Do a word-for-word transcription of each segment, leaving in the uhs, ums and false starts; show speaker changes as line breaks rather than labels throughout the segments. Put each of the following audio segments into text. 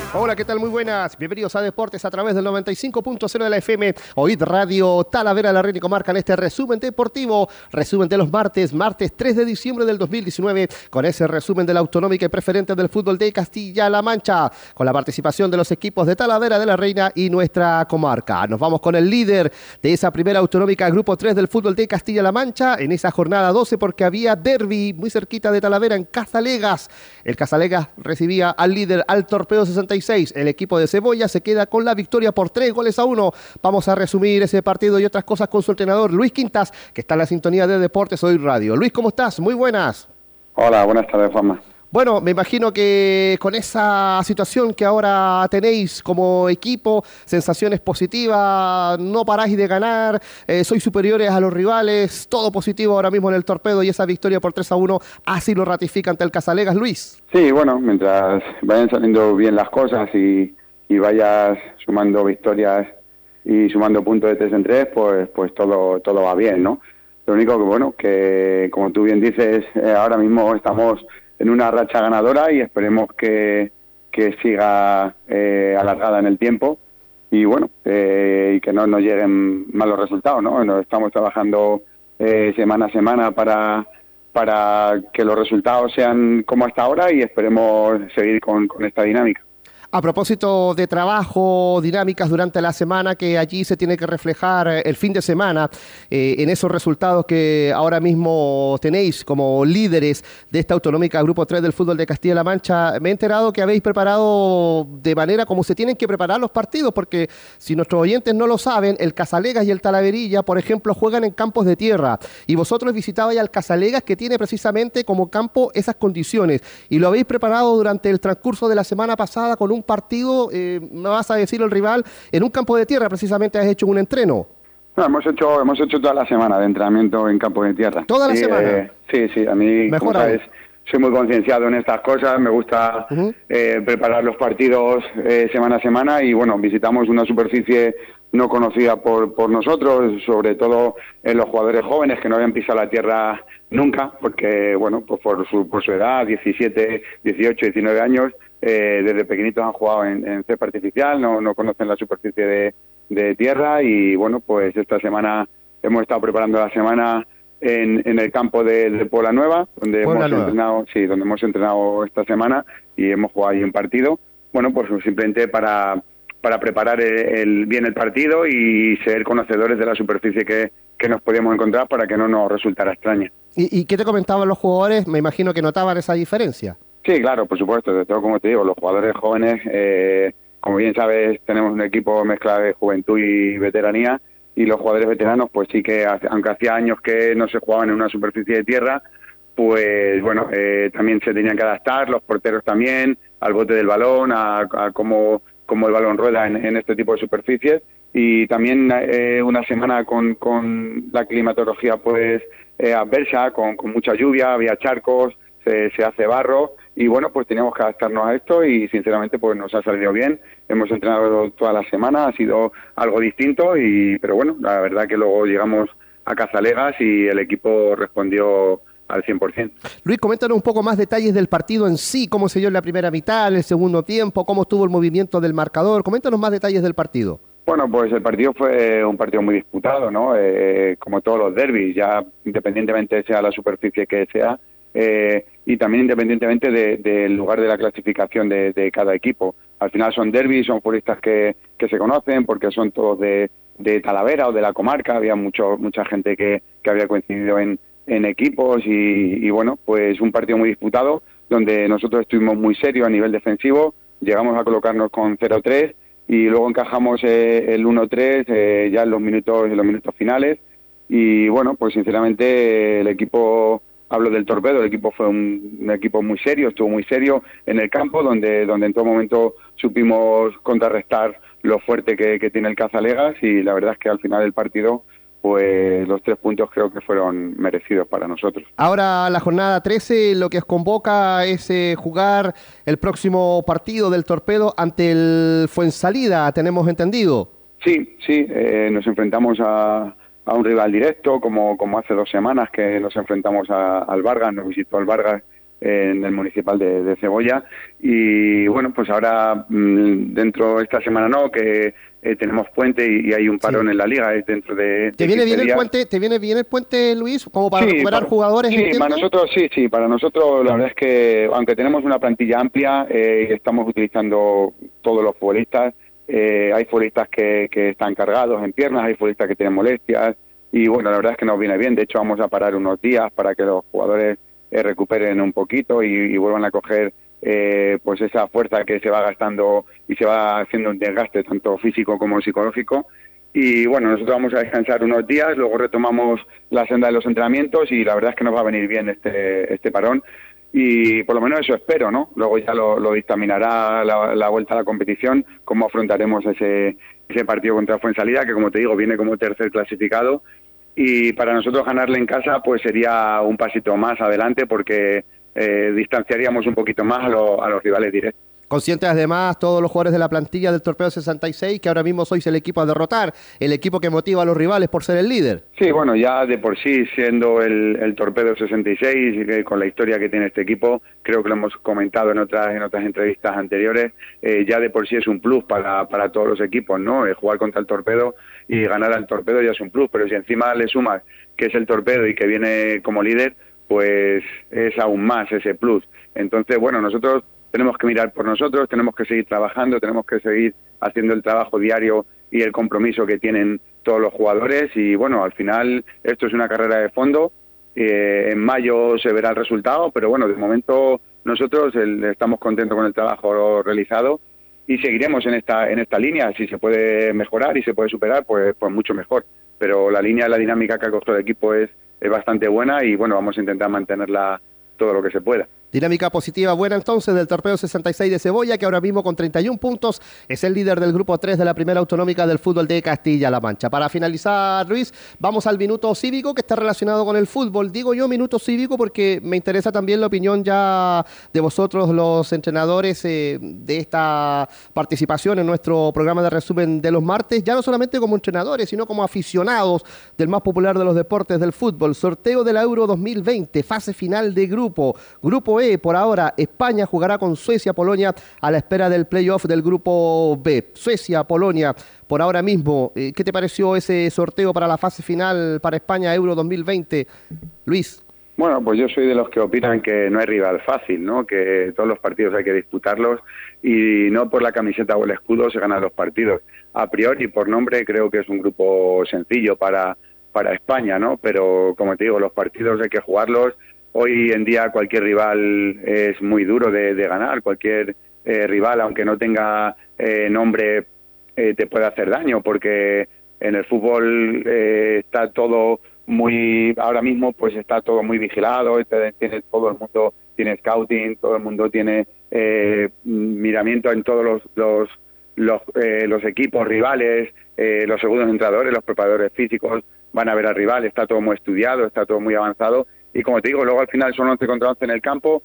Hola, ¿qué tal? Muy buenas. Bienvenidos a Deportes a través del noventa y cinco punto cero de la F M. Oíd Radio Talavera, la Reina y Comarca en este resumen deportivo. Resumen de los martes, martes tres de diciembre del dos mil diecinueve, con ese resumen de la autonómica y preferente del fútbol de Castilla-La Mancha, con la participación de los equipos de Talavera de la Reina y nuestra comarca. Nos vamos con el líder de esa primera autonómica, Grupo tres del fútbol de Castilla-La Mancha, en esa jornada doce, porque había derbi muy cerquita de Talavera en Casalegas. El Casalegas recibía al líder, al Torpedo sesenta y seis. El equipo de Cebolla se queda con la victoria por tres goles a uno. Vamos a resumir ese partido y otras cosas con su entrenador Luis Quintas, que está en la sintonía de Deportes Oíd Radio. Luis, ¿cómo estás? Muy buenas.
Hola, buenas tardes, Juanma.
Bueno, me imagino que con esa situación que ahora tenéis como equipo, sensaciones positivas, no paráis de ganar, eh, sois superiores a los rivales, todo positivo ahora mismo en el Torpedo, y esa victoria por tres a uno así lo ratifica ante el Casalegas, Luis.
Sí, bueno, mientras vayan saliendo bien las cosas y, y vayas sumando victorias y sumando puntos de tres en tres, pues pues todo todo va bien, ¿no? Lo único que, bueno, que como tú bien dices, eh, ahora mismo estamos en una racha ganadora y esperemos que, que siga eh, alargada en el tiempo y bueno, eh, y que no nos lleguen malos resultados, ¿no? Nos estamos trabajando eh, semana a semana para, para que los resultados sean como hasta ahora y esperemos seguir con, con esta dinámica.
A propósito de trabajo, dinámicas durante la semana, que allí se tiene que reflejar el fin de semana eh, en esos resultados que ahora mismo tenéis como líderes de esta autonómica Grupo tres del fútbol de Castilla-La Mancha. Me he enterado que habéis preparado de manera como se tienen que preparar los partidos, porque si nuestros oyentes no lo saben, el Casalegas y el Talaverilla, por ejemplo, juegan en campos de tierra, y vosotros visitabais al Casalegas, que tiene precisamente como campo esas condiciones, y lo habéis preparado durante el transcurso de la semana pasada con un un partido, eh, no vas a decir el rival, en un campo de tierra. Precisamente has hecho un entreno.
No, hemos hecho hemos hecho toda la semana de entrenamiento en campo de tierra.
¿Toda la
sí,
semana?
Eh, sí, sí, a mí,
Mejor
como sabes, soy muy concienciado en estas cosas, me gusta uh-huh. eh, preparar los partidos eh, semana a semana y bueno, visitamos una superficie no conocida por, por nosotros, sobre todo en los jugadores jóvenes que no habían pisado la tierra nunca, porque bueno, pues por su, por su edad, diecisiete, dieciocho, diecinueve años, eh, desde pequeñitos han jugado en, en césped artificial, no, no conocen la superficie de, de tierra y bueno, pues esta semana hemos estado preparando la semana en, en el campo de, de Puebla Nueva, donde
Puebla
hemos
Nueva.
entrenado, sí, donde hemos entrenado esta semana y hemos jugado ahí un partido. Bueno, pues simplemente para para preparar el, el, bien el partido y ser conocedores de la superficie que, que nos podíamos encontrar para que no nos resultara extraña.
¿Y, y qué te comentaban los jugadores? Me imagino que notaban esa diferencia.
Sí, claro, por supuesto. De todo, como te digo, los jugadores jóvenes, eh, como bien sabes, tenemos un equipo mezcla de juventud y veteranía, y los jugadores veteranos, pues sí que, aunque hacía años que no se jugaban en una superficie de tierra, pues bueno, eh, también se tenían que adaptar, los porteros también, al bote del balón, a, a cómo, cómo el balón rueda en, en este tipo de superficies, y también eh, una semana con, con la climatología pues eh, adversa, con, con mucha lluvia, había charcos, se, se hace barro, y bueno, pues teníamos que adaptarnos a esto y sinceramente pues nos ha salido bien. Hemos entrenado toda la semana, ha sido algo distinto, y pero bueno, la verdad que luego llegamos a Casalegas y el equipo respondió al cien por ciento.
Luis, coméntanos un poco más detalles del partido en sí, cómo se dio en la primera mitad, en el segundo tiempo, cómo estuvo el movimiento del marcador. Coméntanos más detalles del partido.
Bueno, pues el partido fue un partido muy disputado, ¿no? Eh, como todos los derbis, ya independientemente sea la superficie que sea, eh, y también independientemente del de lugar de la clasificación de, de cada equipo. Al final son derbis, son futbolistas que, que se conocen porque son todos de, de Talavera o de la comarca. Había mucho mucha gente que, que había coincidido en, en equipos y, y bueno, pues un partido muy disputado donde nosotros estuvimos muy serios a nivel defensivo, llegamos a colocarnos con cero tres y luego encajamos eh, el uno tres eh, ya en los minutos en los minutos finales y bueno, pues sinceramente el equipo, hablo del Torpedo, el equipo fue un, un equipo muy serio, estuvo muy serio en el campo, donde donde en todo momento supimos contrarrestar lo fuerte que, que tiene el Casalegas y la verdad es que al final del partido pues los tres puntos creo que fueron merecidos para nosotros.
Ahora la jornada trece, lo que os convoca es eh, jugar el próximo partido del Torpedo ante el Fuensalida, ¿tenemos entendido?
Sí, sí, eh, nos enfrentamos a, a un rival directo, como, como hace dos semanas que nos enfrentamos a, al Vargas, nos visitó al Vargas en el municipal de, de Cebolla. Y bueno, pues ahora dentro de esta semana no, que eh, tenemos puente y, y hay un parón sí. en la liga, es dentro de...
¿Te
de
viene bien
días.
el puente, te viene bien el puente, Luis, como para sí, recuperar
para,
jugadores?
Sí,
¿entiendes?
para nosotros sí, sí, para nosotros la verdad es que aunque tenemos una plantilla amplia, eh, estamos utilizando todos los futbolistas. Eh, hay futbolistas que, que están cargados en piernas, hay futbolistas que tienen molestias y bueno, la verdad es que nos viene bien. De hecho, vamos a parar unos días para que los jugadores eh, recuperen un poquito y, y vuelvan a coger eh, pues esa fuerza que se va gastando y se va haciendo un desgaste tanto físico como psicológico. Y bueno, nosotros vamos a descansar unos días, luego retomamos la senda de los entrenamientos y la verdad es que nos va a venir bien este, este parón. Y por lo menos eso espero, ¿no? Luego ya lo, lo dictaminará la, la vuelta a la competición, cómo afrontaremos ese, ese partido contra Fuensalida, que como te digo, viene como tercer clasificado. Y para nosotros ganarle en casa, pues sería un pasito más adelante, porque eh, distanciaríamos un poquito más a, lo, a los rivales directos.
Conscientes además todos los jugadores de la plantilla del Torpedo sesenta y seis, que ahora mismo sois el equipo a derrotar, el equipo que motiva a los rivales por ser el líder.
Sí, bueno, ya de por sí, siendo el, el Torpedo sesenta y seis, y con la historia que tiene este equipo, creo que lo hemos comentado en otras en otras entrevistas anteriores, eh, ya de por sí es un plus para, para todos los equipos, ¿no? Eh, jugar contra el Torpedo y ganar al Torpedo ya es un plus, pero si encima le sumas que es el Torpedo y que viene como líder, pues es aún más ese plus. Entonces, bueno, nosotros tenemos que mirar por nosotros, tenemos que seguir trabajando, tenemos que seguir haciendo el trabajo diario y el compromiso que tienen todos los jugadores y bueno, al final esto es una carrera de fondo, eh, en mayo se verá el resultado, pero bueno, de momento nosotros el, estamos contentos con el trabajo realizado y seguiremos en esta en esta línea. Si se puede mejorar y se puede superar, pues, pues mucho mejor, pero la línea, la dinámica que ha cogido el equipo es, es bastante buena y bueno, vamos a intentar mantenerla todo lo que se pueda.
Dinámica positiva buena entonces del Torpedo sesenta y seis de Cebolla, que ahora mismo con treinta y un puntos es el líder del grupo tres de la primera autonómica del fútbol de Castilla-La Mancha. Para finalizar, Luis, vamos al minuto cívico que está relacionado con el fútbol. Digo yo minuto cívico porque me interesa también la opinión ya de vosotros, los entrenadores, eh, de esta participación en nuestro programa de resumen de los martes, ya no solamente como entrenadores, sino como aficionados del más popular de los deportes del fútbol. Sorteo de la Euro dos mil veinte, fase final de grupo. Grupo E, por ahora, España jugará con Suecia, Polonia, a la espera del playoff del grupo B. Suecia, Polonia, por ahora mismo. ¿Qué te pareció ese sorteo para la fase final para España Euro dos mil veinte, Luis?
Bueno, pues yo soy de los que opinan que no hay rival fácil, ¿no? Que todos los partidos hay que disputarlos y no por la camiseta o el escudo se ganan los partidos. A priori, por nombre, creo que es un grupo sencillo para, para España, ¿no? Pero, como te digo, los partidos hay que jugarlos. Hoy en día cualquier rival es muy duro de, de ganar, cualquier eh, rival, aunque no tenga eh, nombre, eh, te puede hacer daño, porque en el fútbol eh, está todo muy, ahora mismo pues está todo muy vigilado, tiene todo el mundo tiene scouting, todo el mundo tiene eh, miramiento en todos los los los, eh, los equipos rivales, eh, los segundos entrenadores, los preparadores físicos van a ver al rival, está todo muy estudiado, está todo muy avanzado. Y como te digo, luego al final son once contra once en el campo,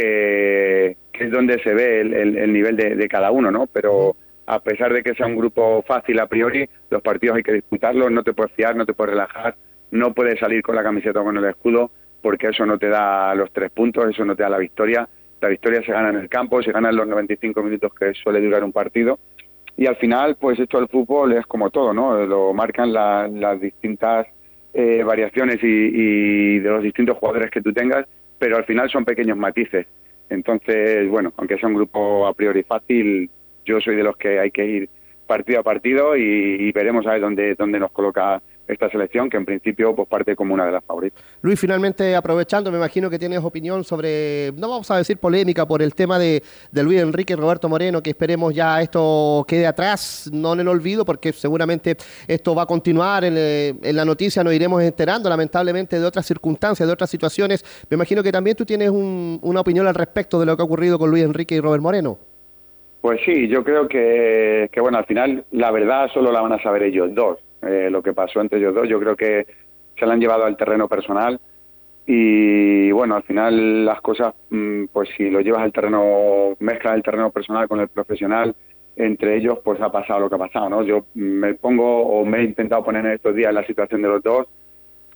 que, que es donde se ve el, el, el nivel de, de cada uno, ¿no? Pero a pesar de que sea un grupo fácil a priori, los partidos hay que disputarlos, no te puedes fiar, no te puedes relajar, no puedes salir con la camiseta o con el escudo, porque eso no te da los tres puntos, eso no te da la victoria. La victoria se gana en el campo, se gana en los noventa y cinco minutos que suele durar un partido. Y al final, pues esto del fútbol es como todo, ¿no? Lo marcan la, las distintas Eh, variaciones y, y de los distintos jugadores que tú tengas, pero al final son pequeños matices. Entonces, bueno, aunque sea un grupo a priori fácil, yo soy de los que hay que ir partido a partido y, y veremos a ver dónde, dónde nos coloca esta selección, que en principio pues parte como una de las favoritas.
Luis, finalmente aprovechando, me imagino que tienes opinión sobre, no vamos a decir polémica, por el tema de, de Luis Enrique y Roberto Moreno, que esperemos ya esto quede atrás, no en el olvido, porque seguramente esto va a continuar, en, en la noticia nos iremos enterando, lamentablemente, de otras circunstancias, de otras situaciones. Me imagino que también tú tienes un, una opinión al respecto de lo que ha ocurrido con Luis Enrique y Robert Moreno.
Pues sí, yo creo que, que bueno, al final la verdad solo la van a saber ellos dos. Eh, lo que pasó entre ellos dos, yo creo que se la han llevado al terreno personal y bueno, al final las cosas, pues si lo llevas al terreno, mezclas el terreno personal con el profesional, entre ellos pues ha pasado lo que ha pasado, ¿no? Yo me pongo o me he intentado poner en estos días en la situación de los dos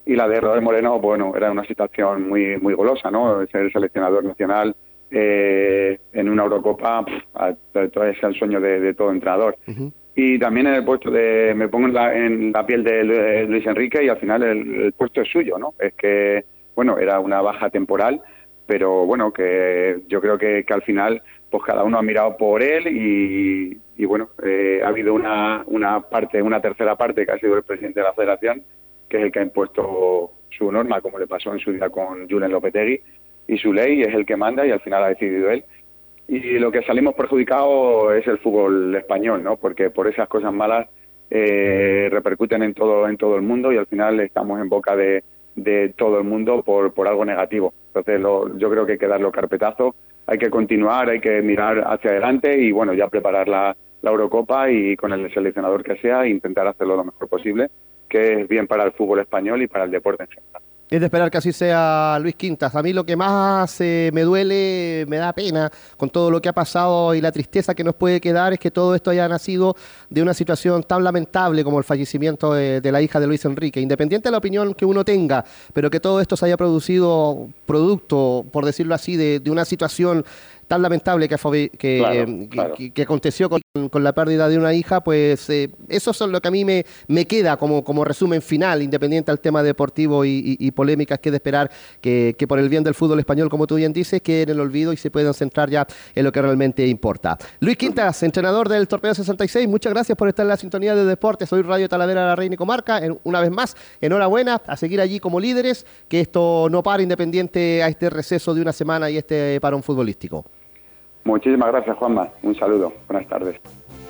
y la de Robert Moreno, bueno, era una situación muy muy golosa, ¿no? Ser seleccionador nacional eh, en una Eurocopa, todo es el sueño de, de todo entrenador. Uh-huh. Y también en el puesto de, me pongo en la, en la piel de Luis Enrique y al final el, el puesto es suyo, ¿no? Es que, bueno, era una baja temporal, pero bueno, que yo creo que, que al final pues cada uno ha mirado por él y, y bueno, eh, ha habido una, una parte, una tercera parte que ha sido el presidente de la federación, que es el que ha impuesto su norma, como le pasó en su día con Julen Lopetegui, y su ley es el que manda y al final ha decidido él. Y lo que salimos perjudicados es el fútbol español, ¿no? Porque por esas cosas malas eh, repercuten en todo en todo el mundo y al final estamos en boca de, de todo el mundo por, por algo negativo. Entonces lo, yo creo que hay que darle carpetazo, hay que continuar, hay que mirar hacia adelante y bueno, ya preparar la, la Eurocopa y con el seleccionador que sea intentar hacerlo lo mejor posible, que es bien para el fútbol español y para el deporte en general.
Es de esperar que así sea, Luis Quintas. A mí lo que más eh, me duele, me da pena con todo lo que ha pasado y la tristeza que nos puede quedar es que todo esto haya nacido de una situación tan lamentable como el fallecimiento de, de la hija de Luis Enrique, independiente de la opinión que uno tenga, pero que todo esto se haya producido producto, por decirlo así, de, de una situación tan lamentable que, fue, que,
claro,
que,
claro.
que, que aconteció con, con la pérdida de una hija, pues eh, eso es lo que a mí me, me queda como, como resumen final, independiente al tema deportivo y, y, y polémicas, que es de esperar que, que por el bien del fútbol español, como tú bien dices, quede en el olvido y se puedan centrar ya en lo que realmente importa. Luis Quintas, entrenador del Torpedo sesenta y seis, muchas gracias por estar en la sintonía de Deportes. Soy Radio Talavera, la Reina y Comarca. En, una vez más, enhorabuena, a seguir allí como líderes, que esto no pare independiente a este receso de una semana y este parón futbolístico.
Muchísimas gracias, Juanma. Un saludo. Buenas tardes.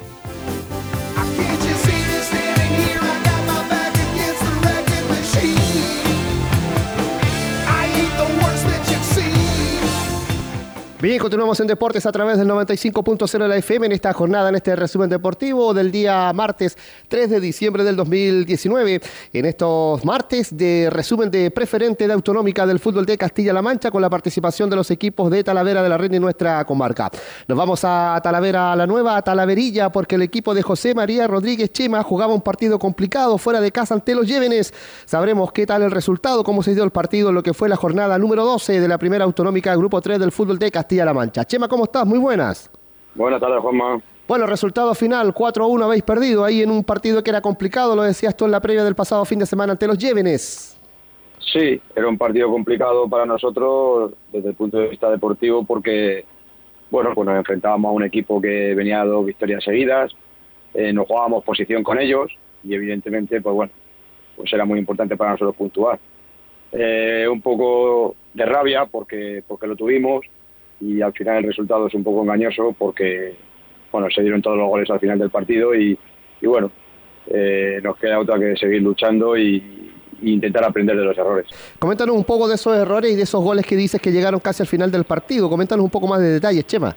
Bien, continuamos en Deportes a través del noventa y cinco punto cero de la F M en esta jornada, en este resumen deportivo del día martes tres de diciembre del dos mil diecinueve. En estos martes de resumen de preferente de autonómica del fútbol de Castilla-La Mancha con la participación de los equipos de Talavera de la Reina y nuestra comarca. Nos vamos a Talavera la Nueva, a Talaverilla, porque el equipo de José María Rodríguez Chema jugaba un partido complicado fuera de casa ante los Llévenes. Sabremos qué tal el resultado, cómo se dio el partido en lo que fue la jornada número doce de la primera autonómica grupo tres del fútbol de Castilla la Mancha. Chema, ¿cómo estás? Muy buenas.
Buenas tardes, Juanma.
Bueno, resultado final, cuatro a uno habéis perdido ahí en un partido que era complicado, lo decías tú en la previa del pasado fin de semana ante los Llévenes.
Sí, era un partido complicado para nosotros desde el punto de vista deportivo porque, bueno, pues nos enfrentábamos a un equipo que venía de dos victorias seguidas, eh, nos jugábamos posición con ellos y evidentemente, pues bueno, pues era muy importante para nosotros puntuar. Eh, un poco de rabia porque porque lo tuvimos y al final el resultado es un poco engañoso porque bueno, se dieron todos los goles al final del partido y, y bueno, eh, nos queda otra que seguir luchando y, y intentar aprender de los errores.
Coméntanos un poco de esos errores y de esos goles que dices que llegaron casi al final del partido. Coméntanos un poco más de detalles, Chema.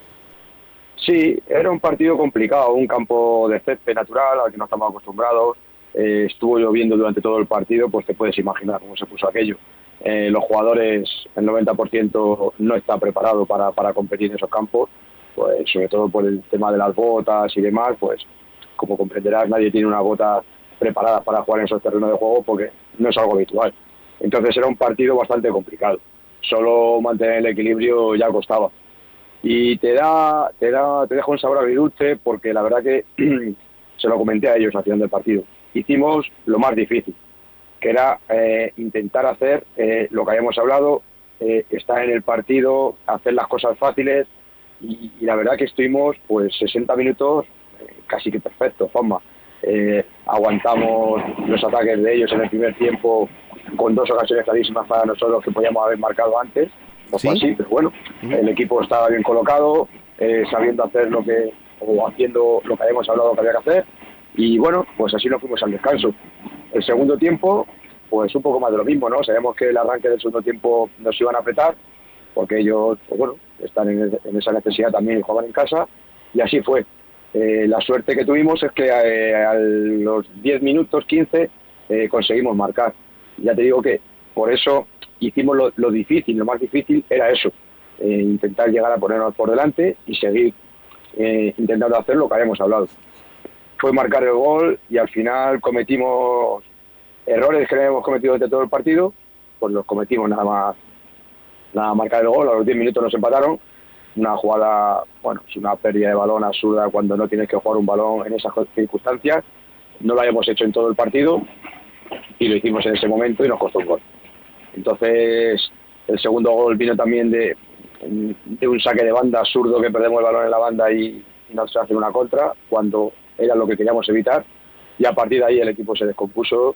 Sí, era un partido complicado, un campo de césped natural al que no estamos acostumbrados. Eh, estuvo lloviendo durante todo el partido, pues te puedes imaginar cómo se puso aquello. Eh, los jugadores, el noventa por ciento no está preparado para, para competir en esos campos, pues sobre todo por el tema de las botas y demás, pues como comprenderás nadie tiene una bota preparada para jugar en esos terrenos de juego porque no es algo habitual. Entonces era un partido bastante complicado, solo mantener el equilibrio ya costaba. Y te da, te da, te deja un sabor agridulce porque la verdad que se lo comenté a ellos al final del partido. Hicimos lo más difícil, que era eh, intentar hacer eh, lo que habíamos hablado, eh, estar en el partido, hacer las cosas fáciles y, y la verdad que estuvimos pues sesenta minutos eh, casi que perfectos, Juanma. Eh, aguantamos los ataques de ellos en el primer tiempo con dos ocasiones clarísimas para nosotros que podíamos haber marcado antes, no fue así, pero bueno, el equipo estaba bien colocado, eh, sabiendo hacer lo que, o haciendo lo que habíamos hablado que había que hacer. Y bueno, pues así nos fuimos al descanso. El segundo tiempo, pues un poco más de lo mismo, ¿no? Sabemos que el arranque del segundo tiempo nos iban a apretar, porque ellos, pues bueno, están en, en esa necesidad también y juegan en casa, y así fue. Eh, la suerte que tuvimos es que eh, a los diez minutos, quince, eh, conseguimos marcar. Ya te digo que por eso hicimos lo, lo difícil, lo más difícil era eso, eh, intentar llegar a ponernos por delante y seguir eh, intentando hacer lo que habíamos hablado. Fue marcar el gol y al final cometimos errores que hemos cometido durante todo el partido, pues los cometimos nada más, nada más marcar el gol. A los diez minutos nos empataron. Una jugada, bueno, es una pérdida de balón absurda cuando no tienes que jugar un balón en esas circunstancias. No lo habíamos hecho en todo el partido y lo hicimos en ese momento y nos costó un gol. Entonces, el segundo gol vino también de, de un saque de banda absurdo, que perdemos el balón en la banda y, y nos hacen una contra, cuando era lo que queríamos evitar. Y a partir de ahí el equipo se descompuso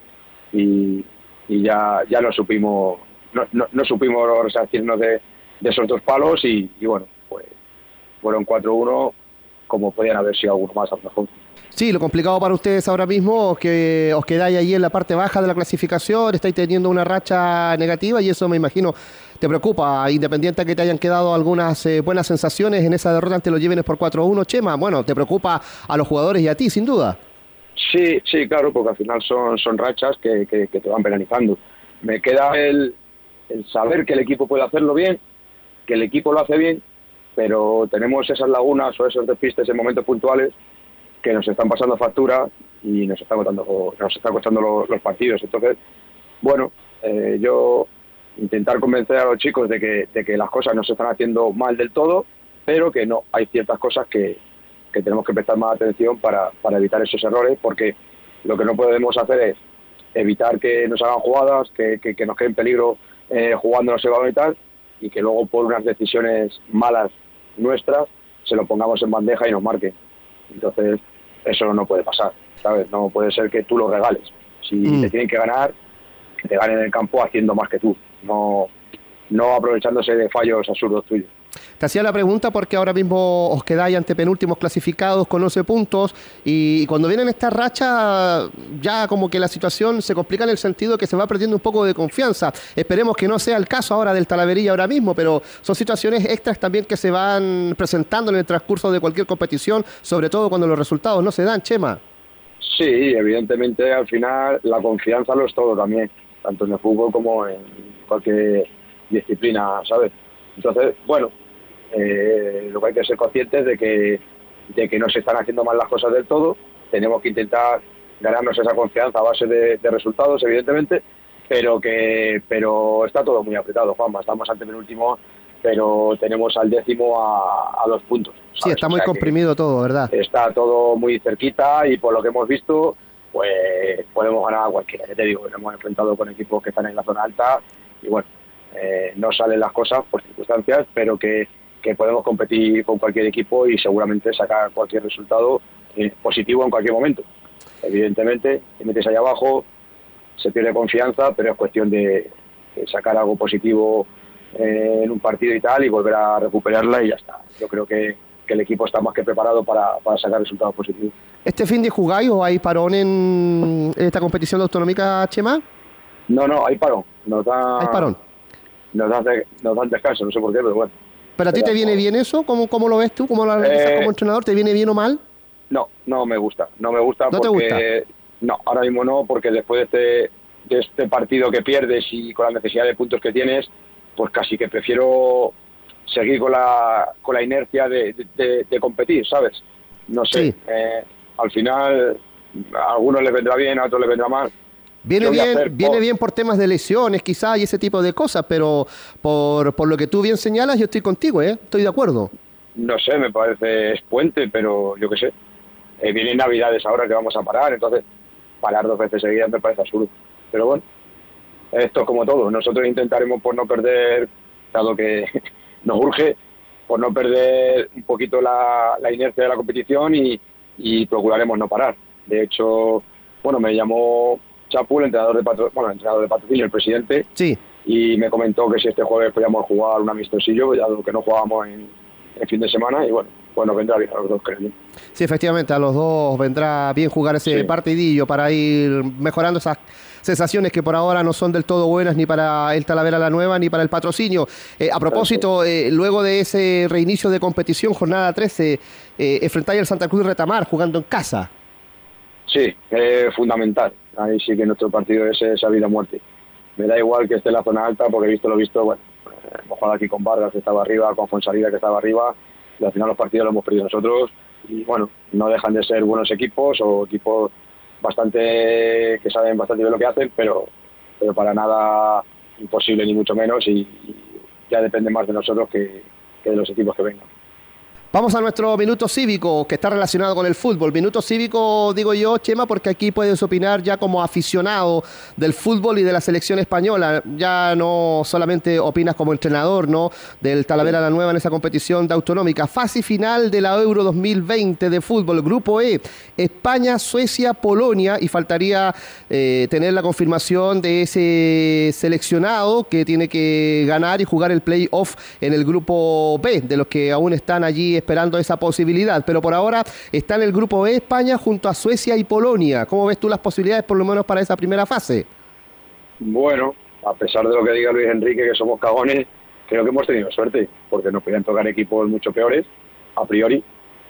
y, y ya, ya no supimos no, no, no supimos resarcirnos de, de esos dos palos y, y bueno, pues fueron cuatro uno, como podían haber sido algunos más a lo mejor.
Sí, lo complicado para ustedes ahora mismo es que os quedáis ahí en la parte baja de la clasificación, estáis teniendo una racha negativa y eso me imagino te preocupa, independiente de que te hayan quedado algunas eh, buenas sensaciones en esa derrota ante los Llévenes por cuatro uno, Chema. Bueno, te preocupa a los jugadores y a ti, sin duda.
Sí, sí, claro, porque al final son, son rachas que, que, que te van penalizando. Me queda el, el saber que el equipo puede hacerlo bien, que el equipo lo hace bien, pero tenemos esas lagunas o esos despistes en momentos puntuales que nos están pasando factura y nos están costando, nos están costando los, los partidos. Entonces, bueno, eh, yo intentar convencer a los chicos de que, de que las cosas no se están haciendo mal del todo, pero que no, hay ciertas cosas que, que tenemos que prestar más atención para, para evitar esos errores, porque lo que no podemos hacer es evitar que nos hagan jugadas, que, que, que nos quede en peligro eh, jugándonos el balón y tal, y que luego por unas decisiones malas nuestras se lo pongamos en bandeja y nos marquen. Entonces, eso no puede pasar, ¿sabes? No puede ser que tú lo regales. Si mm. te tienen que ganar, que te ganen en el campo haciendo más que tú, no, no aprovechándose de fallos absurdos tuyos.
Te hacía la pregunta porque ahora mismo os quedáis ante penúltimos clasificados con once puntos y cuando vienen esta racha ya como que la situación se complica en el sentido que se va perdiendo un poco de confianza. Esperemos que no sea el caso ahora del Talaverilla ahora mismo, pero son situaciones extras también que se van presentando en el transcurso de cualquier competición, sobre todo cuando los resultados no se dan, Chema.
Sí, evidentemente al final la confianza lo es todo también, tanto en el fútbol como en cualquier disciplina, ¿sabes? Entonces, bueno, eh, lo que hay que ser conscientes de que, de que no se están haciendo mal las cosas del todo. Tenemos que intentar ganarnos esa confianza a base de, de resultados, evidentemente, pero que pero está todo muy apretado, Juanma. Estamos ante penúltimo, pero tenemos al décimo a, a dos puntos, ¿sabes?
Sí, está muy
o sea
comprimido todo, ¿verdad?
Está todo muy cerquita y por lo que hemos visto, pues podemos ganar a cualquiera. Ya te digo, nos hemos enfrentado con equipos que están en la zona alta y bueno, eh, no salen las cosas por circunstancias, pero que, que podemos competir con cualquier equipo y seguramente sacar cualquier resultado eh, positivo en cualquier momento. Evidentemente, te metes ahí abajo, se pierde confianza, pero es cuestión de, de sacar algo positivo eh, en un partido y tal y volver a recuperarla y ya está. Yo creo que, que el equipo está más que preparado para, para sacar resultados positivos.
¿Este fin de jugáis o hay parón en esta competición autonómica, Chema?
No, no, hay parón. Nos da,
¿Hay parón?
Nos dan, nos dan descanso, no sé por qué, pero bueno.
¿Pero a ti te viene bien eso? ¿Cómo, cómo lo ves tú? ¿Cómo lo analizas eh, como entrenador? ¿Te viene bien o mal?
No, no me gusta. No me gusta
¿No
porque...
te gusta?
No, ahora mismo no, porque después de este, de este partido que pierdes y con la necesidad de puntos que tienes, pues casi que prefiero seguir con la con la inercia de, de, de, de competir, ¿sabes? No sé. Sí. Eh, al final, a algunos les vendrá bien, a otros les vendrá mal.
Viene bien, viene por... bien por temas de lesiones quizás y ese tipo de cosas, pero por, por lo que tú bien señalas, yo estoy contigo, ¿eh? Estoy de acuerdo.
No sé, me parece es puente, pero yo qué sé. Eh, vienen Navidades ahora que vamos a parar, entonces parar dos veces seguidas me parece absurdo. Pero bueno, esto es como todo. Nosotros intentaremos por no perder, dado que nos urge, por no perder un poquito la, la inercia de la competición y, y procuraremos no parar. De hecho, bueno, me llamó Chapu, el entrenador de patro, bueno, el entrenador de patrocinio, el presidente,
sí,
y me comentó que si este jueves podíamos jugar un amistosillo, ya que no jugábamos en, en fin de semana, y bueno, pues nos vendrá bien a los dos, creo.
Sí, efectivamente, a los dos vendrá bien jugar ese sí. partidillo para ir mejorando esas sensaciones que por ahora no son del todo buenas ni para el Talavera la Nueva ni para el patrocinio. Eh, a propósito, eh, luego de ese reinicio de competición, jornada trece, eh, enfrentáis al Santa Cruz Retamar jugando en casa.
Sí, eh, fundamental. Ahí sí que nuestro partido es esa vida o muerte. Me da igual que esté en la zona alta porque he visto lo visto, bueno, eh, hemos jugado aquí con Vargas que estaba arriba, con Fonsalida que estaba arriba, y al final los partidos los hemos perdido nosotros y bueno, no dejan de ser buenos equipos o equipos bastante, que saben bastante bien lo que hacen, pero, pero para nada imposible ni mucho menos, y, y ya depende más de nosotros que, que de los equipos que vengan.
Vamos a nuestro minuto cívico, que está relacionado con el fútbol. Minuto cívico, digo yo, Chema, porque aquí puedes opinar ya como aficionado del fútbol y de la selección española. Ya no solamente opinas como entrenador, ¿no?, del Talavera la Nueva en esa competición de autonómica. Fase final de la Euro dos mil veinte de fútbol. Grupo E, España, Suecia, Polonia. Y faltaría eh, tener la confirmación de ese seleccionado que tiene que ganar y jugar el play-off en el grupo B, de los que aún están allí esperando esa posibilidad, pero por ahora está en el grupo B España junto a Suecia y Polonia. ¿Cómo ves tú las posibilidades por lo menos para esa primera fase?
Bueno, a pesar de lo que diga Luis Enrique, que somos cagones, creo que hemos tenido suerte, porque nos podían tocar equipos mucho peores, a priori,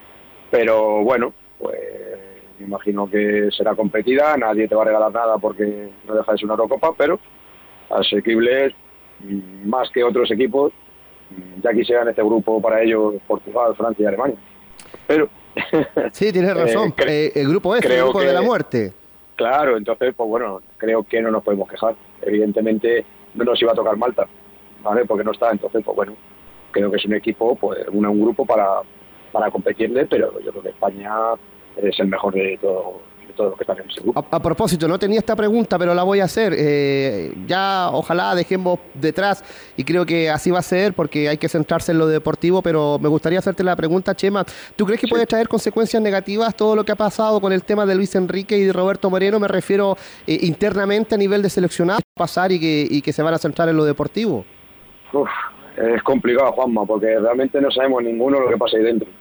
pero bueno, pues me imagino que será competida, nadie te va a regalar nada porque no deja de ser una Eurocopa, pero asequibles más que otros equipos. Ya quisieran este grupo para ellos Portugal, Francia y Alemania. Pero
sí, tienes razón. eh, cre- eh, el grupo F, el grupo que, de la muerte.
Claro, entonces, pues bueno, creo que no nos podemos quejar. Evidentemente no nos iba a tocar Malta, ¿vale? Porque no está, entonces, pues bueno, creo que es un equipo, pues un, un grupo para, para competirle, pero yo creo que España es el mejor de todo. Todo lo que está en ese grupo.
A, a propósito, no tenía esta pregunta, pero la voy a hacer. Eh, ya ojalá dejemos detrás, y creo que así va a ser, porque hay que centrarse en lo deportivo, pero me gustaría hacerte la pregunta, Chema. ¿Tú crees que sí. puede traer consecuencias negativas todo lo que ha pasado con el tema de Luis Enrique y de Roberto Moreno? Me refiero eh, internamente a nivel de seleccionado, pasar y que, y que se van a centrar en lo deportivo.
Uf, es complicado, Juanma, porque realmente no sabemos ninguno lo que pasa ahí dentro.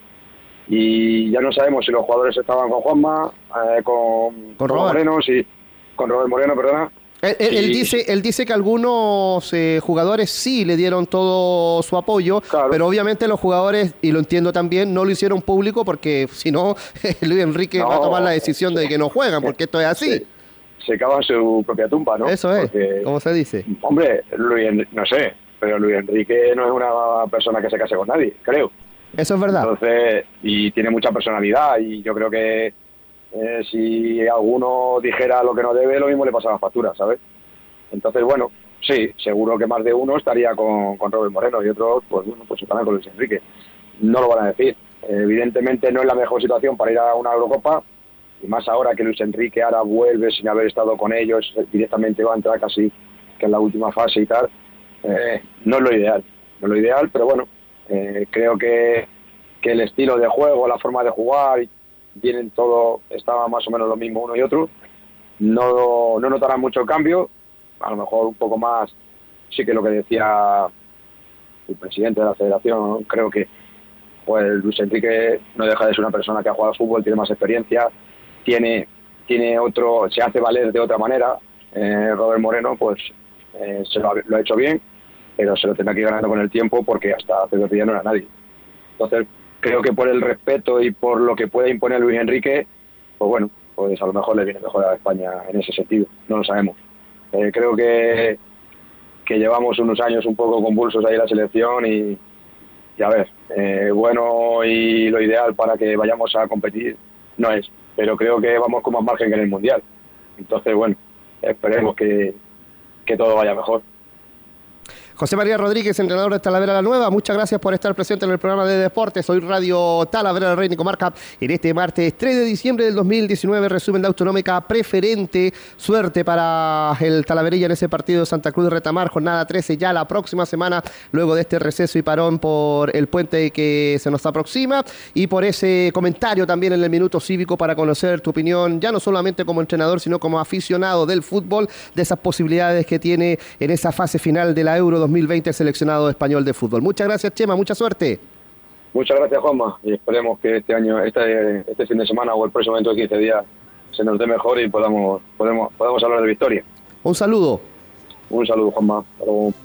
Y ya no sabemos si los jugadores estaban con Juanma, eh, con,
con,
con Moreno, si, con Robert Moreno, perdona.
Él, él, él, dice, él dice que algunos eh, jugadores sí le dieron todo su apoyo, claro. Pero obviamente los jugadores, y lo entiendo también, no lo hicieron público porque si no, Luis Enrique no, va a tomar la decisión de que no juegan, porque esto es así.
Se, se cava en su propia tumba, ¿no?
Eso es, porque, ¿cómo se dice?
Hombre, Luis, no sé, pero Luis Enrique no es una persona que se case con nadie, creo.
Eso es verdad.
Entonces, y tiene mucha personalidad, y yo creo que eh, si alguno dijera lo que no debe, lo mismo le pasaba factura, ¿sabes? Entonces, bueno, sí, seguro que más de uno estaría con, con Robert Moreno y otros, pues bueno, pues estarán con Luis Enrique. No lo van a decir. Eh, evidentemente no es la mejor situación para ir a una Eurocopa, y más ahora que Luis Enrique ahora vuelve sin haber estado con ellos, directamente va a entrar casi que en la última fase y tal. Eh, no es lo ideal, no es lo ideal, pero bueno, Eh, creo que, que el estilo de juego, la forma de jugar, tienen todo, estaba más o menos lo mismo uno y otro. No, no notarán mucho el cambio, a lo mejor un poco más, sí que lo que decía el presidente de la federación, creo que pues Luis Enrique no deja de ser una persona que ha jugado al fútbol, tiene más experiencia, tiene, tiene otro, se hace valer de otra manera. Eh, Robert Moreno pues eh, se lo ha, lo ha hecho bien, pero se lo tendrá que ir ganando con el tiempo, porque hasta hace dos días no era nadie. Entonces, creo que por el respeto y por lo que puede imponer Luis Enrique, pues bueno, pues a lo mejor le viene mejor a España en ese sentido, no lo sabemos. Eh, creo que, que llevamos unos años un poco convulsos ahí en la selección, y, y a ver, eh, bueno, y lo ideal para que vayamos a competir no es, pero creo que vamos con más margen que en el Mundial. Entonces, bueno, esperemos que, que todo vaya mejor.
José María Rodríguez, entrenador de Talavera la Nueva, muchas gracias por estar presente en el programa de deportes. Hoy Radio Talavera del Rey Comarca, en este martes tres de diciembre del dos mil diecinueve, resumen de autonómica preferente. Suerte para el Talaverilla en ese partido de Santa Cruz de Retamar, jornada trece, ya la próxima semana, luego de este receso y parón por el puente que se nos aproxima, y por ese comentario también en el Minuto Cívico para conocer tu opinión, ya no solamente como entrenador, sino como aficionado del fútbol, de esas posibilidades que tiene en esa fase final de la Euro dos mil veinte el seleccionado español de fútbol. Muchas gracias, Chema, mucha suerte.
Muchas gracias, Juanma, y esperemos que este año, este, este fin de semana o el próximo dentro de quince días se nos dé mejor y podamos, podemos, podamos hablar de victoria.
Un saludo.
Un saludo, Juanma. Hasta luego.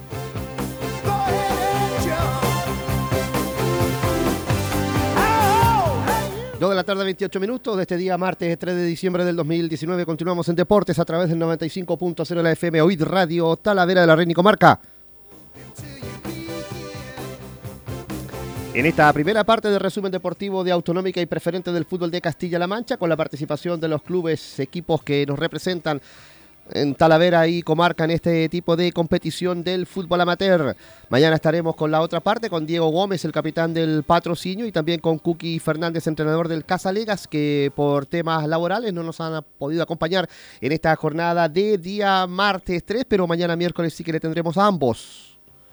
dos de la tarde, veintiocho minutos de este día martes tres de diciembre del dos mil diecinueve. Continuamos en Deportes a través del noventa y cinco punto cero de la F M, O I D Radio Talavera de la Reina y Comarca. En esta primera parte del resumen deportivo de Autonómica y Preferente del Fútbol de Castilla-La Mancha, con la participación de los clubes, equipos que nos representan en Talavera y comarca en este tipo de competición del fútbol amateur. Mañana estaremos con la otra parte, con Diego Gómez, el capitán del Patrocinio, y también con Cuqui Fernández, entrenador del Casalegas, que por temas laborales no nos han podido acompañar en esta jornada de día martes tres, pero mañana miércoles sí que le tendremos a ambos.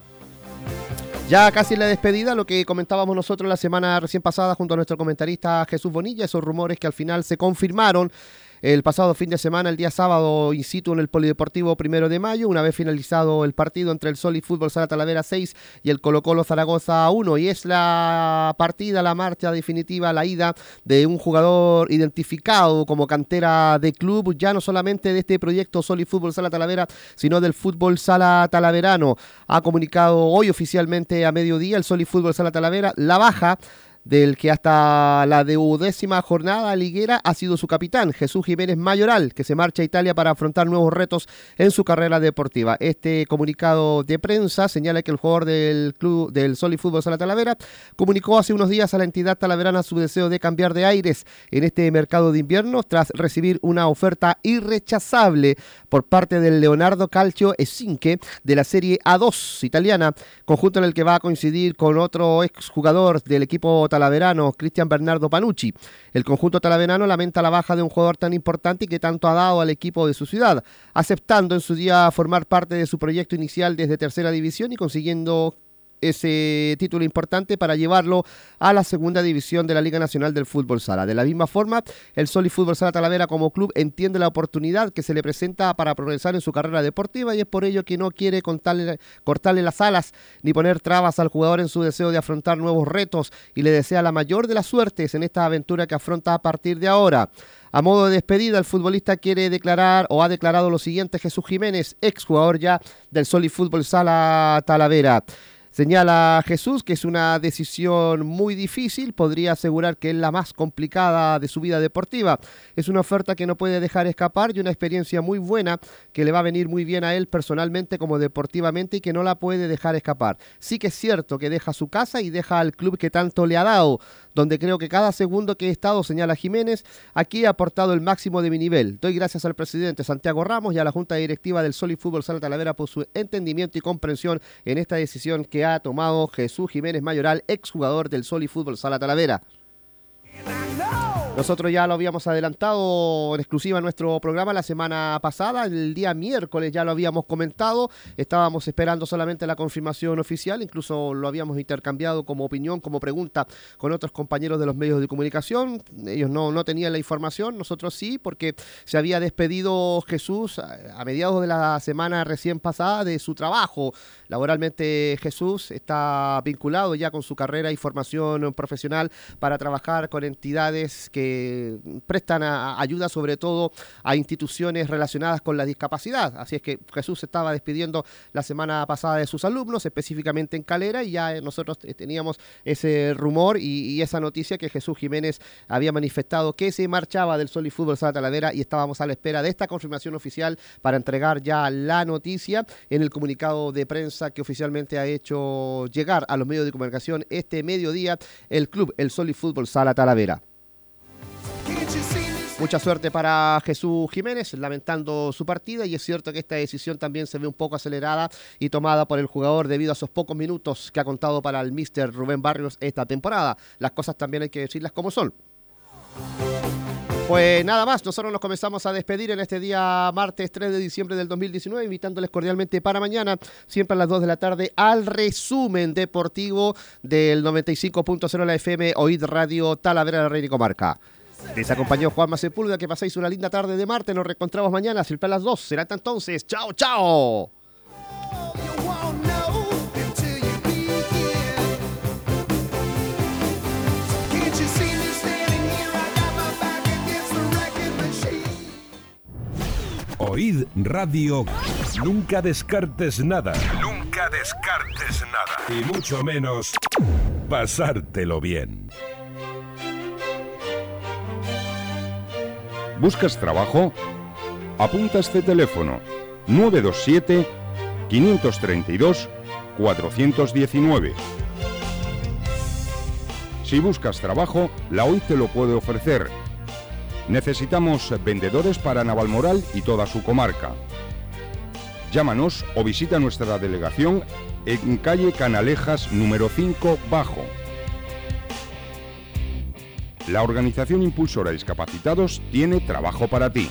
Ya casi en la despedida, lo que comentábamos nosotros la semana recién pasada junto a nuestro comentarista Jesús Bonilla, esos rumores que al final se confirmaron el pasado fin de semana, el día sábado, in situ en el Polideportivo Primero de Mayo, una vez finalizado el partido entre el Sol y Fútbol Sala Talavera seis y el Colo Colo Zaragoza uno, y es la partida, la marcha definitiva, la ida de un jugador identificado como cantera de club, ya no solamente de este proyecto Sol y Fútbol Sala Talavera, sino del Fútbol Sala Talaverano. Ha comunicado hoy oficialmente a mediodía el Sol y Fútbol Sala Talavera la baja del que hasta la duodécima jornada liguera ha sido su capitán, Jesús Jiménez Mayoral, que se marcha a Italia para afrontar nuevos retos en su carrera deportiva. Este comunicado de prensa señala que el jugador del club del Sol y Fútbol Sala Talavera comunicó hace unos días a la entidad talaverana su deseo de cambiar de aires en este mercado de invierno tras recibir una oferta irrechazable por parte del Leonardo Calcio Esinque de la Serie A dos italiana, conjunto en el que va a coincidir con otro exjugador del equipo talaverano, Cristian Bernardo Panucci. El conjunto talaverano lamenta la baja de un jugador tan importante y que tanto ha dado al equipo de su ciudad, aceptando en su día formar parte de su proyecto inicial desde tercera división y consiguiendo ese título importante para llevarlo a la segunda división de la Liga Nacional del Fútbol Sala. De la misma forma, el Sol y Fútbol Sala Talavera como club entiende la oportunidad que se le presenta para progresar en su carrera deportiva y es por ello que no quiere contarle, cortarle las alas ni poner trabas al jugador en su deseo de afrontar nuevos retos y le desea la mayor de las suertes en esta aventura que afronta a partir de ahora. A modo de despedida, el futbolista quiere declarar o ha declarado lo siguiente Jesús Jiménez, exjugador ya del Sol y Fútbol Sala Talavera. Señala Jesús que es una decisión muy difícil, podría asegurar que es la más complicada de su vida deportiva. Es una oferta que no puede dejar escapar y una experiencia muy buena que le va a venir muy bien a él personalmente como deportivamente y que no la puede dejar escapar. Sí que es cierto que deja su casa y deja al club que tanto le ha dado, donde creo que cada segundo que he estado, señala Jiménez, aquí he aportado el máximo de mi nivel. Doy gracias al presidente Santiago Ramos y a la Junta Directiva del Sol y Fútbol Sala Talavera por su entendimiento y comprensión en esta decisión que ha tomado Jesús Jiménez Mayoral, exjugador del Sol y Fútbol Sala Talavera. Nosotros ya lo habíamos adelantado en exclusiva en nuestro programa la semana pasada, el día miércoles ya lo habíamos comentado, estábamos esperando solamente la confirmación oficial, incluso lo habíamos intercambiado como opinión, como pregunta con otros compañeros de los medios de comunicación. Ellos no, no tenían la información, nosotros sí, porque se había despedido Jesús a mediados de la semana recién pasada de su trabajo. Laboralmente Jesús está vinculado ya con su carrera y formación profesional para trabajar con entidades que que prestan a, ayuda sobre todo a instituciones relacionadas con la discapacidad. Así es que Jesús se estaba despidiendo la semana pasada de sus alumnos, específicamente en Calera, y ya nosotros teníamos ese rumor y, y esa noticia que Jesús Jiménez había manifestado que se marchaba del Sol y Fútbol Sala Talavera, y estábamos a la espera de esta confirmación oficial para entregar ya la noticia en el comunicado de prensa que oficialmente ha hecho llegar a los medios de comunicación este mediodía el club El Sol y Fútbol Sala Talavera. Mucha suerte para Jesús Jiménez, lamentando su partida, y es cierto que esta decisión también se ve un poco acelerada y tomada por el jugador debido a esos pocos minutos que ha contado para el míster Rubén Barrios esta temporada. Las cosas también hay que decirlas como son. Pues nada más, nosotros nos comenzamos a despedir en este día martes tres de diciembre del dos mil diecinueve, invitándoles cordialmente para mañana, siempre a las dos de la tarde, al resumen deportivo del noventa y cinco punto cero la F M, Oíd Radio Talavera de la Reina y Comarca. Les acompañó Juanma Sepúlveda, que paséis una linda tarde de martes, nos reencontramos mañana, siempre a las dos, será hasta entonces, chao, chao.
Oíd Radio. Nunca descartes nada. Nunca descartes nada. Y mucho menos pasártelo bien.
¿Buscas trabajo? Apunta este teléfono nueve dos siete, cinco tres dos, cuatro uno nueve. Si buscas trabajo, la O I D te lo puede ofrecer. Necesitamos vendedores para Navalmoral y toda su comarca. Llámanos o visita nuestra delegación en calle Canalejas número cinco Bajo. La organización impulsora Discapacitados tiene trabajo para ti.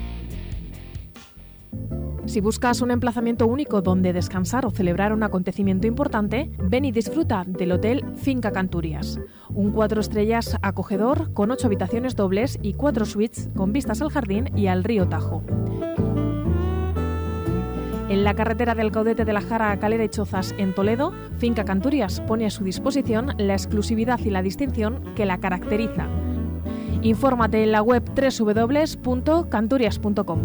Si buscas un emplazamiento único donde descansar o celebrar un acontecimiento importante, ven y disfruta del Hotel Finca Canturias. Un cuatro estrellas acogedor con ocho habitaciones dobles y cuatro suites con vistas al jardín y al río Tajo. En la carretera del Caudete de la Jara a Calera y Chozas, en Toledo, Finca Canturias pone a su disposición la exclusividad y la distinción que la caracteriza. Infórmate en la web doble u doble u doble u punto canturias punto com.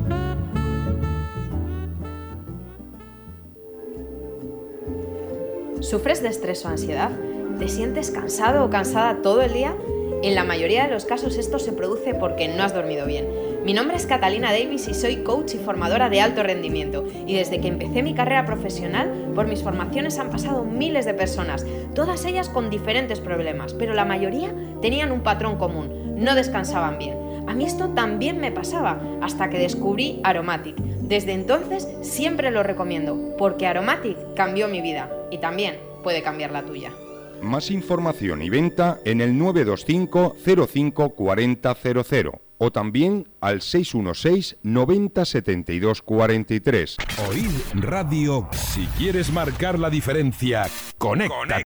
¿Sufres de estrés o ansiedad? ¿Te sientes cansado o cansada todo el día? En la mayoría de los casos esto se produce porque no has dormido bien. Mi nombre es Catalina Davis y soy coach y formadora de alto rendimiento. Y desde que empecé mi carrera profesional, por mis formaciones han pasado miles de personas, todas ellas con diferentes problemas, pero la mayoría tenían un patrón común: no descansaban bien. A mí esto también me pasaba, hasta que descubrí Aromatic. Desde entonces siempre lo recomiendo, porque Aromatic cambió mi vida y también puede cambiar la tuya.
Más información y venta en el nueve dos cinco cero cinco cuatro cero cero cero o también al seis uno seis noventa setenta y dos cuarenta y tres.
Oíd Radio. Si quieres marcar la diferencia, conecta.